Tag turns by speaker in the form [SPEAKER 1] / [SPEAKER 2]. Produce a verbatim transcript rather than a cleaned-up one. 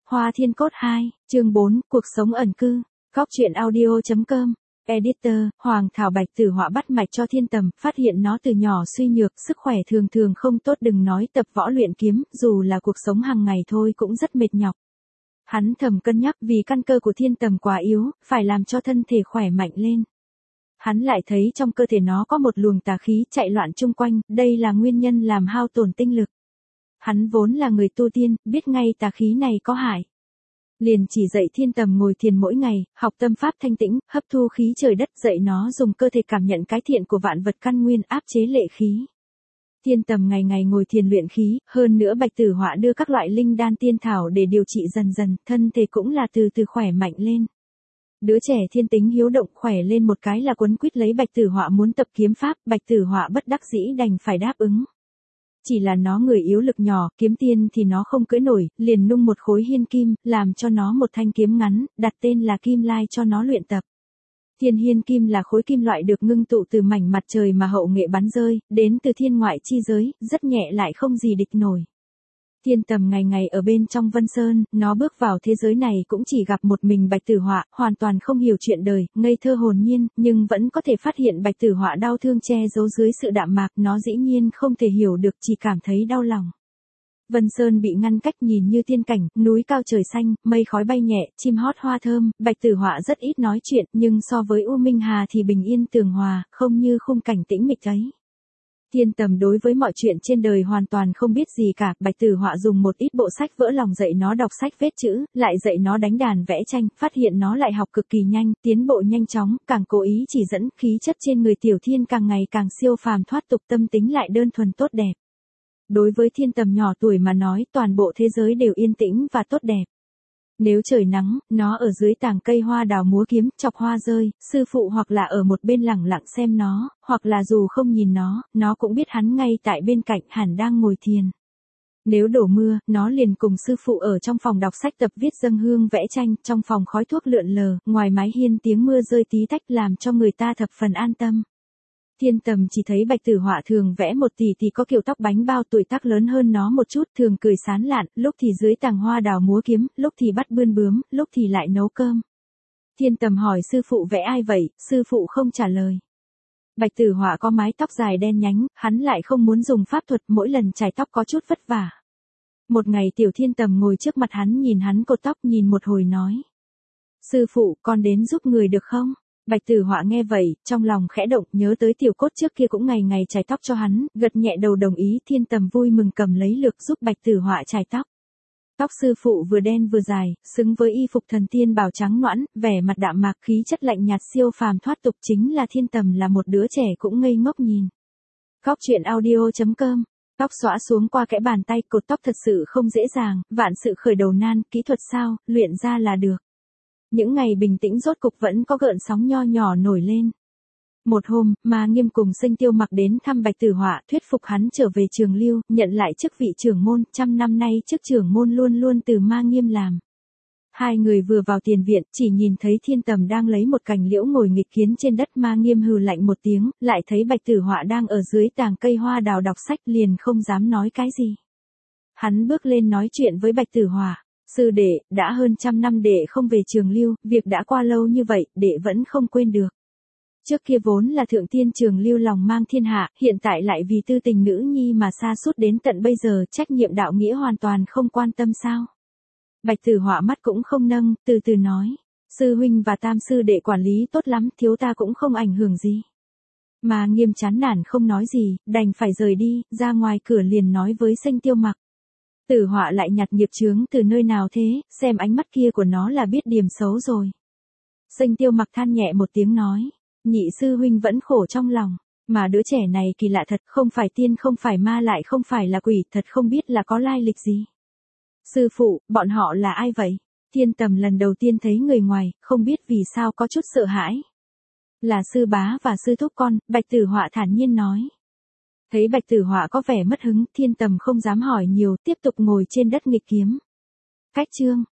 [SPEAKER 1] Hoa Thiên Cốt hai, chương bốn, cuộc sống ẩn cư. Góc truyện audio chấm com. Editor, Hoàng Thảo Bạch Tử Họa bắt mạch cho Thiên Tầm, phát hiện nó từ nhỏ suy nhược, sức khỏe thường thường không tốt, đừng nói tập võ luyện kiếm, dù là cuộc sống hàng ngày thôi cũng rất mệt nhọc. Hắn thầm cân nhắc vì căn cơ của Thiên Tầm quá yếu, phải làm cho thân thể khỏe mạnh lên. Hắn lại thấy trong cơ thể nó có một luồng tà khí chạy loạn chung quanh, đây là nguyên nhân làm hao tổn tinh lực. Hắn vốn là người tu tiên, biết ngay tà khí này có hại. Liền chỉ dạy Thiên Tầm ngồi thiền mỗi ngày, học tâm pháp thanh tĩnh, hấp thu khí trời đất, dạy nó dùng cơ thể cảm nhận cái thiện của vạn vật căn nguyên, áp chế lệ khí. Thiên Tầm ngày ngày ngồi thiền luyện khí, hơn nữa Bạch Tử Họa đưa các loại linh đan tiên thảo để điều trị dần dần, thân thể cũng là từ từ khỏe mạnh lên. Đứa trẻ thiên tính hiếu động khỏe lên một cái là quấn quýt lấy Bạch Tử Họa muốn tập kiếm pháp, Bạch Tử Họa bất đắc dĩ đành phải đáp ứng. Chỉ là nó người yếu lực nhỏ, kiếm tiên thì nó không cưỡi nổi, liền nung một khối hiên kim, làm cho nó một thanh kiếm ngắn, đặt tên là Kim Lai cho nó luyện tập. Thiên hiên kim là khối kim loại được ngưng tụ từ mảnh mặt trời mà hậu nghệ bắn rơi, đến từ thiên ngoại chi giới, rất nhẹ lại không gì địch nổi. Thiên Tầm ngày ngày ở bên trong Vân Sơn, nó bước vào thế giới này cũng chỉ gặp một mình Bạch Tử Họa, hoàn toàn không hiểu chuyện đời, ngây thơ hồn nhiên, nhưng vẫn có thể phát hiện Bạch Tử Họa đau thương che giấu dưới sự đạm mạc, nó dĩ nhiên không thể hiểu được, chỉ cảm thấy đau lòng. Vân Sơn bị ngăn cách nhìn như tiên cảnh, núi cao trời xanh, mây khói bay nhẹ, chim hót hoa thơm, Bạch Tử Họa rất ít nói chuyện, nhưng so với U Minh Hà thì bình yên tường hòa, không như khung cảnh tĩnh mịch ấy. Thiên Tầm đối với mọi chuyện trên đời hoàn toàn không biết gì cả, Bạch Tử Họa dùng một ít bộ sách vỡ lòng dạy nó đọc sách viết chữ, lại dạy nó đánh đàn vẽ tranh, phát hiện nó lại học cực kỳ nhanh, tiến bộ nhanh chóng, càng cố ý chỉ dẫn, khí chất trên người Tiểu Thiên càng ngày càng siêu phàm thoát tục, tâm tính lại đơn thuần tốt đẹp. Đối với Thiên Tầm nhỏ tuổi mà nói, toàn bộ thế giới đều yên tĩnh và tốt đẹp. Nếu trời nắng, nó ở dưới tàng cây hoa đào múa kiếm, chọc hoa rơi, sư phụ hoặc là ở một bên lẳng lặng xem nó, hoặc là dù không nhìn nó, nó cũng biết hắn ngay tại bên cạnh hẳn đang ngồi thiền. Nếu đổ mưa, nó liền cùng sư phụ ở trong phòng đọc sách tập viết dâng hương vẽ tranh, trong phòng khói thuốc lượn lờ, ngoài mái hiên tiếng mưa rơi tí tách làm cho người ta thập phần an tâm. Thiên Tầm chỉ thấy Bạch Tử Họa thường vẽ một tỷ tỷ có kiểu tóc bánh bao, tuổi tác lớn hơn nó một chút, thường cười sán lạn, lúc thì dưới tàng hoa đào múa kiếm, lúc thì bắt bươn bướm, lúc thì lại nấu cơm. Thiên Tầm hỏi sư phụ vẽ ai vậy, sư phụ không trả lời. Bạch Tử Họa có mái tóc dài đen nhánh, hắn lại không muốn dùng pháp thuật, mỗi lần chải tóc có chút vất vả. Một ngày Tiểu Thiên Tầm ngồi trước mặt hắn nhìn hắn cột tóc, nhìn một hồi nói: "Sư phụ, con đến giúp người được không?" Bạch Tử Họa nghe vậy, trong lòng khẽ động, nhớ tới Tiểu Cốt trước kia cũng ngày ngày chải tóc cho hắn, gật nhẹ đầu đồng ý. Thiên Tầm vui mừng cầm lấy lược giúp Bạch Tử Họa chải tóc. Tóc sư phụ vừa đen vừa dài, xứng với y phục thần tiên bào trắng nõn, vẻ mặt đạm mạc, khí chất lạnh nhạt siêu phàm thoát tục, chính là Thiên Tầm là một đứa trẻ cũng ngây ngốc nhìn. Góc truyện audio chấm com. Tóc xõa xuống qua kẽ bàn tay, cột tóc thật sự không dễ dàng, vạn sự khởi đầu nan, kỹ thuật sao, luyện ra là được. Những ngày bình tĩnh rốt cục vẫn có gợn sóng nho nhỏ nổi lên. Một hôm, Ma Nghiêm cùng Sinh Tiêu Mặc đến thăm Bạch Tử Họa, thuyết phục hắn trở về Trường Lưu, nhận lại chức vị trưởng môn, trăm năm nay chức trưởng môn luôn luôn từ Ma Nghiêm làm. Hai người vừa vào tiền viện, chỉ nhìn thấy Thiên Tầm đang lấy một cành liễu ngồi nghịch kiến trên đất. Ma Nghiêm hừ lạnh một tiếng, lại thấy Bạch Tử Họa đang ở dưới tàng cây hoa đào đọc sách, liền không dám nói cái gì. Hắn bước lên nói chuyện với Bạch Tử Họa: "Sư đệ, đã hơn trăm năm đệ không về Trường Lưu, việc đã qua lâu như vậy, đệ vẫn không quên được. Trước kia vốn là thượng tiên Trường Lưu lòng mang thiên hạ, hiện tại lại vì tư tình nữ nhi mà sa sút đến tận bây giờ, trách nhiệm đạo nghĩa hoàn toàn không quan tâm sao?" Bạch Tử Họa mắt cũng không nâng, từ từ nói: "Sư huynh và tam sư đệ quản lý tốt lắm, thiếu ta cũng không ảnh hưởng gì." Mà Nghiêm chán nản không nói gì, đành phải rời đi, ra ngoài cửa liền nói với Sinh Tiêu Mặc: "Tử Họa lại nhặt nghiệp chướng từ nơi nào thế, xem ánh mắt kia của nó là biết điểm xấu rồi." Sinh Tiêu Mặc than nhẹ một tiếng nói: "Nhị sư huynh vẫn khổ trong lòng, mà đứa trẻ này kỳ lạ thật, không phải tiên không phải ma lại không phải là quỷ, thật không biết là có lai lịch gì." "Sư phụ, bọn họ là ai vậy?" Thiên Tầm lần đầu tiên thấy người ngoài, không biết vì sao có chút sợ hãi. "Là sư bá và sư thúc con," Bạch Tử Họa thản nhiên nói. Thấy Bạch Tử Họa có vẻ mất hứng, Thiên Tầm không dám hỏi nhiều, tiếp tục ngồi trên đất nghịch kiếm. Cách chương